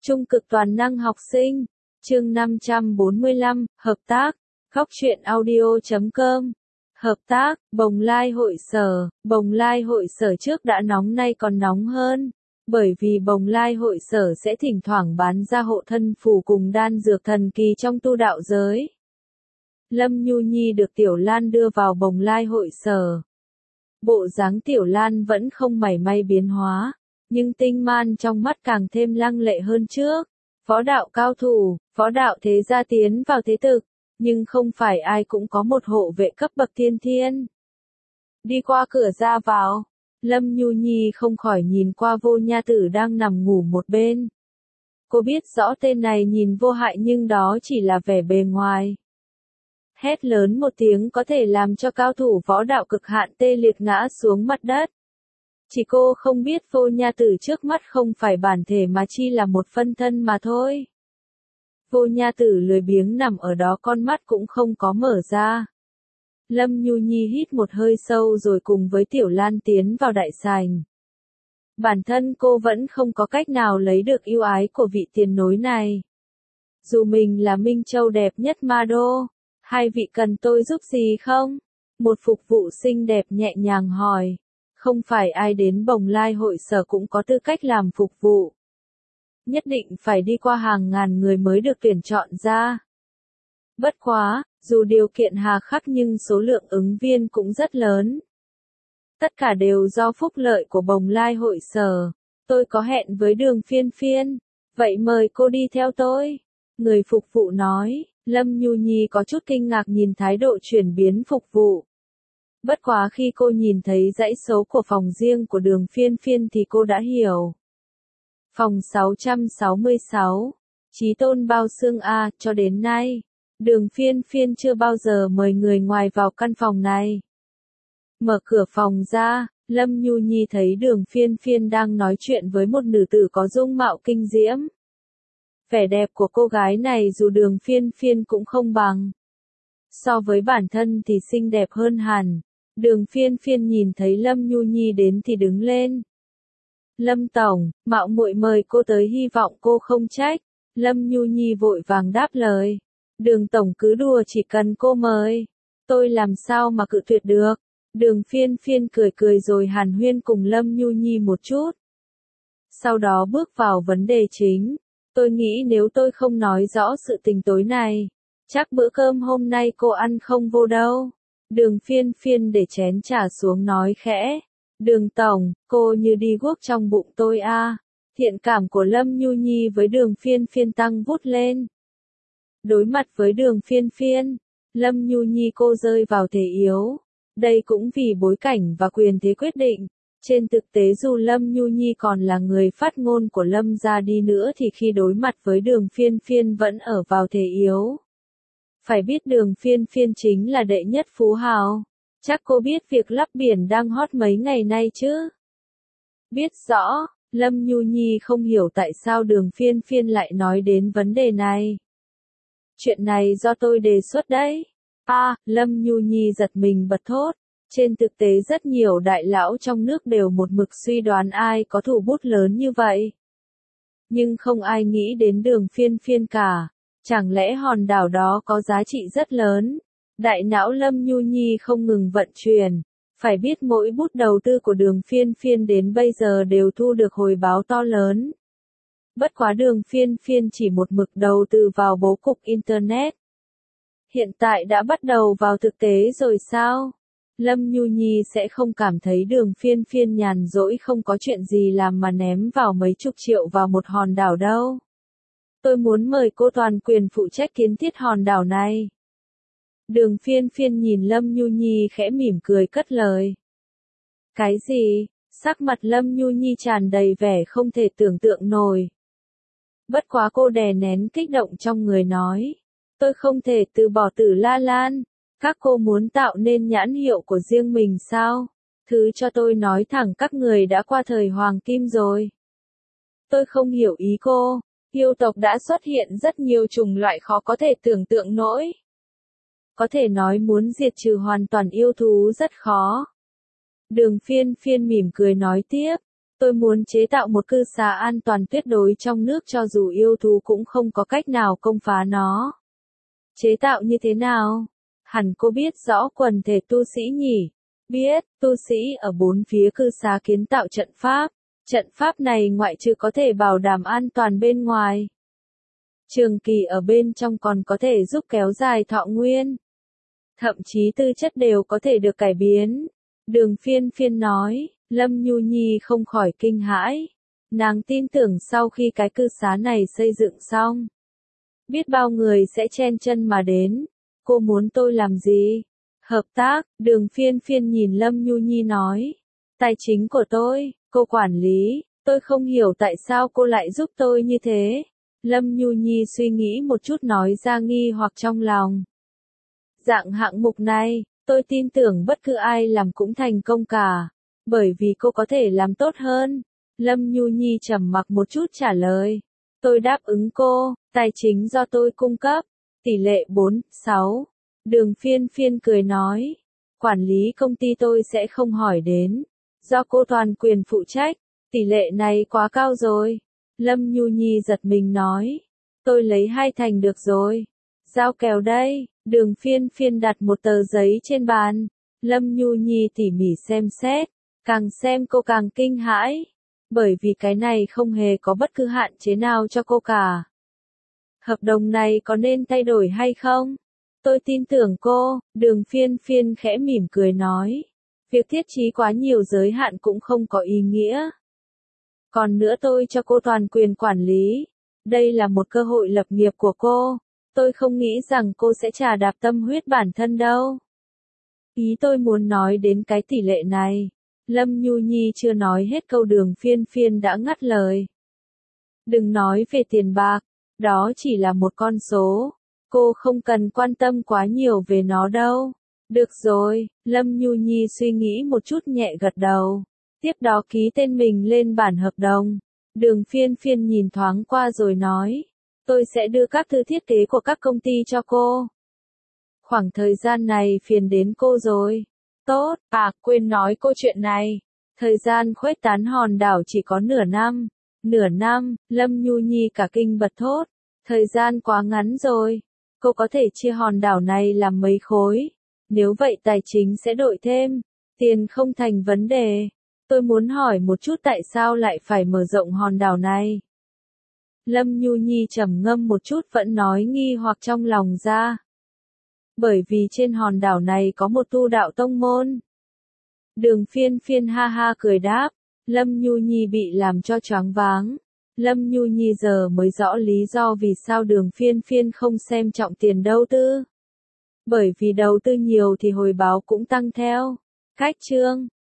Trung cực toàn năng học sinh. Chương 545, hợp tác. Góc truyện audio.com. Hợp tác, Bồng Lai hội sở. Bồng Lai hội sở trước đã nóng nay còn nóng hơn. Bởi vì Bồng Lai hội sở sẽ thỉnh thoảng bán ra hộ thân phù cùng đan dược thần kỳ trong tu đạo giới. Lâm Nhu Nhi được Tiểu Lan đưa vào Bồng Lai hội sở. Bộ dáng Tiểu Lan vẫn không mảy may biến hóa, nhưng tinh man trong mắt càng thêm lăng lệ hơn trước. Võ đạo cao thủ, võ đạo thế gia tiến vào thế thực, nhưng không phải ai cũng có một hộ vệ cấp bậc tiên thiên. Đi qua cửa ra vào, Lâm Nhu Nhi không khỏi nhìn qua Vô Nha Tử đang nằm ngủ một bên. Cô biết rõ tên này nhìn vô hại nhưng đó chỉ là vẻ bề ngoài. Hét lớn một tiếng có thể làm cho cao thủ võ đạo cực hạn tê liệt ngã xuống mặt đất. Chỉ cô không biết Vô Nha Tử trước mắt không phải bản thể mà chi là một phân thân mà thôi. Vô Nha Tử lười biếng nằm ở đó, con mắt cũng không có mở ra. Lâm Nhu Nhi hít một hơi sâu rồi cùng với Tiểu Lan tiến vào đại sảnh. Bản thân cô vẫn không có cách nào lấy được yêu ái của vị tiền nối này. Dù mình là Minh Châu đẹp nhất Ma Đô, hai vị cần tôi giúp gì không? Một phục vụ xinh đẹp nhẹ nhàng hỏi. Không phải ai đến Bồng Lai hội sở cũng có tư cách làm phục vụ. Nhất định phải đi qua hàng ngàn người mới được tuyển chọn ra. Bất quá, dù điều kiện hà khắc nhưng số lượng ứng viên cũng rất lớn. Tất cả đều do phúc lợi của Bồng Lai hội sở. Tôi có hẹn với Đường Phiên Phiên, vậy mời cô đi theo tôi. Người phục vụ nói. Lâm Nhu Nhi có chút kinh ngạc nhìn thái độ chuyển biến phục vụ. Bất quá khi cô nhìn thấy dãy số của phòng riêng của Đường Phiên Phiên thì cô đã hiểu. Phòng 666, Chí Tôn bao xương A, cho đến nay, Đường Phiên Phiên chưa bao giờ mời người ngoài vào căn phòng này. Mở cửa phòng ra, Lâm Nhu Nhi thấy Đường Phiên Phiên đang nói chuyện với một nữ tử có dung mạo kinh diễm. Vẻ đẹp của cô gái này dù Đường Phiên Phiên cũng không bằng. So với bản thân thì xinh đẹp hơn hẳn. Đường Phiên Phiên nhìn thấy Lâm Nhu Nhi đến thì đứng lên. Lâm Tổng, mạo muội mời cô tới, hy vọng cô không trách. Lâm Nhu Nhi vội vàng đáp lời. Đường Tổng cứ đùa, chỉ cần cô mời. Tôi làm sao mà cự tuyệt được. Đường Phiên Phiên cười cười rồi hàn huyên cùng Lâm Nhu Nhi một chút. Sau đó bước vào vấn đề chính. Tôi nghĩ nếu tôi không nói rõ sự tình tối này, chắc bữa cơm hôm nay cô ăn không vô đâu. Đường Phiên Phiên để chén trà xuống nói khẽ. Đường Tổng, cô như đi guốc trong bụng tôi a. Thiện cảm của Lâm Nhu Nhi với Đường Phiên Phiên tăng vút lên. Đối mặt với Đường Phiên Phiên, Lâm Nhu Nhi cô rơi vào thế yếu. Đây cũng vì bối cảnh và quyền thế quyết định. Trên thực tế dù Lâm Nhu Nhi còn là người phát ngôn của Lâm gia đi nữa thì khi đối mặt với Đường Phiên Phiên vẫn ở vào thế yếu. Phải biết Đường Phiên Phiên chính là đệ nhất phú hào. Chắc cô biết việc lắp biển đang hot mấy ngày nay chứ? Biết rõ, Lâm Nhu Nhi không hiểu tại sao Đường Phiên Phiên lại nói đến vấn đề này. Chuyện này do tôi đề xuất đấy. Lâm Nhu Nhi giật mình bật thốt. Trên thực tế rất nhiều đại lão trong nước đều một mực suy đoán ai có thủ bút lớn như vậy. Nhưng không ai nghĩ đến Đường Phiên Phiên cả. Chẳng lẽ hòn đảo đó có giá trị rất lớn? Đại não Lâm Nhu Nhi không ngừng vận chuyển. Phải biết mỗi bút đầu tư của Đường Phiên Phiên đến bây giờ đều thu được hồi báo to lớn. Bất quá Đường Phiên Phiên chỉ một mực đầu tư vào bố cục Internet. Hiện tại đã bắt đầu vào thực tế rồi sao? Lâm Nhu Nhi sẽ không cảm thấy Đường Phiên Phiên nhàn rỗi không có chuyện gì làm mà ném vào mấy chục triệu vào một hòn đảo đâu. Tôi muốn mời cô toàn quyền phụ trách kiến thiết hòn đảo này. Đường Phiên Phiên nhìn Lâm Nhu Nhi khẽ mỉm cười cất lời. Cái gì? Sắc mặt Lâm Nhu Nhi tràn đầy vẻ không thể tưởng tượng nổi. Bất quá cô đè nén kích động trong người nói. Tôi không thể từ bỏ Tử La Lan. Các cô muốn tạo nên nhãn hiệu của riêng mình sao? Thứ cho tôi nói thẳng, các người đã qua thời hoàng kim rồi. Tôi không hiểu ý cô. Yêu tộc đã xuất hiện rất nhiều chủng loại khó có thể tưởng tượng nổi. Có thể nói muốn diệt trừ hoàn toàn yêu thú rất khó. Đường Phiên Phiên mỉm cười nói tiếp. Tôi muốn chế tạo một cư xá an toàn tuyệt đối trong nước cho dù yêu thú cũng không có cách nào công phá nó. Chế tạo như thế nào? Hẳn cô biết rõ quần thể tu sĩ nhỉ? Biết, tu sĩ ở bốn phía cư xá kiến tạo trận pháp. Trận pháp này ngoại trừ có thể bảo đảm an toàn bên ngoài, trường kỳ ở bên trong còn có thể giúp kéo dài thọ nguyên. Thậm chí tư chất đều có thể được cải biến. Đường Phiên Phiên nói, Lâm Nhu Nhi không khỏi kinh hãi. Nàng tin tưởng sau khi cái cư xá này xây dựng xong, biết bao người sẽ chen chân mà đến. Cô muốn tôi làm gì? Hợp tác, Đường Phiên Phiên nhìn Lâm Nhu Nhi nói. Tài chính của tôi, cô quản lý, tôi không hiểu tại sao cô lại giúp tôi như thế. Lâm Nhu Nhi suy nghĩ một chút nói ra nghi hoặc trong lòng. Dạng hạng mục này, tôi tin tưởng bất cứ ai làm cũng thành công cả, bởi vì cô có thể làm tốt hơn. Lâm Nhu Nhi trầm mặc một chút trả lời. Tôi đáp ứng cô, tài chính do tôi cung cấp, tỷ lệ 4-6. Đường Phiên Phiên cười nói, quản lý công ty tôi sẽ không hỏi đến, do cô toàn quyền phụ trách, tỷ lệ này quá cao rồi. Lâm Nhu Nhi giật mình nói, tôi lấy 2 thành được rồi. Giao kèo đây, Đường Phiên Phiên đặt một tờ giấy trên bàn. Lâm Nhu Nhi tỉ mỉ xem xét, càng xem cô càng kinh hãi, bởi vì cái này không hề có bất cứ hạn chế nào cho cô cả. Hợp đồng này có nên thay đổi hay không? Tôi tin tưởng cô, Đường Phiên Phiên khẽ mỉm cười nói. Việc thiết trí quá nhiều giới hạn cũng không có ý nghĩa. Còn nữa tôi cho cô toàn quyền quản lý. Đây là một cơ hội lập nghiệp của cô. Tôi không nghĩ rằng cô sẽ chà đạp tâm huyết bản thân đâu. Ý tôi muốn nói đến cái tỷ lệ này. Lâm Nhu Nhi chưa nói hết câu Đường Phiên Phiên đã ngắt lời. Đừng nói về tiền bạc, đó chỉ là một con số. Cô không cần quan tâm quá nhiều về nó đâu. Được rồi, Lâm Nhu Nhi suy nghĩ một chút nhẹ gật đầu. Tiếp đó ký tên mình lên bản hợp đồng. Đường Phiên Phiên nhìn thoáng qua rồi nói. Tôi sẽ đưa các thư thiết kế của các công ty cho cô. Khoảng thời gian này phiền đến cô rồi. Tốt, quên nói cô chuyện này. Thời gian khuếch tán hòn đảo chỉ có nửa năm. Nửa năm, Lâm Nhu Nhi cả kinh bật thốt. Thời gian quá ngắn rồi. Cô có thể chia hòn đảo này làm mấy khối. Nếu vậy tài chính sẽ đổi thêm. Tiền không thành vấn đề. Tôi muốn hỏi một chút tại sao lại phải mở rộng hòn đảo này. Lâm Nhu Nhi trầm ngâm một chút vẫn nói nghi hoặc trong lòng ra. Bởi vì trên hòn đảo này có một tu đạo tông môn. Đường Phiên Phiên ha ha cười đáp. Lâm Nhu Nhi bị làm cho choáng váng. Lâm Nhu Nhi giờ mới rõ lý do vì sao Đường Phiên Phiên không xem trọng tiền đầu tư. Bởi vì đầu tư nhiều thì hồi báo cũng tăng theo. Khách chương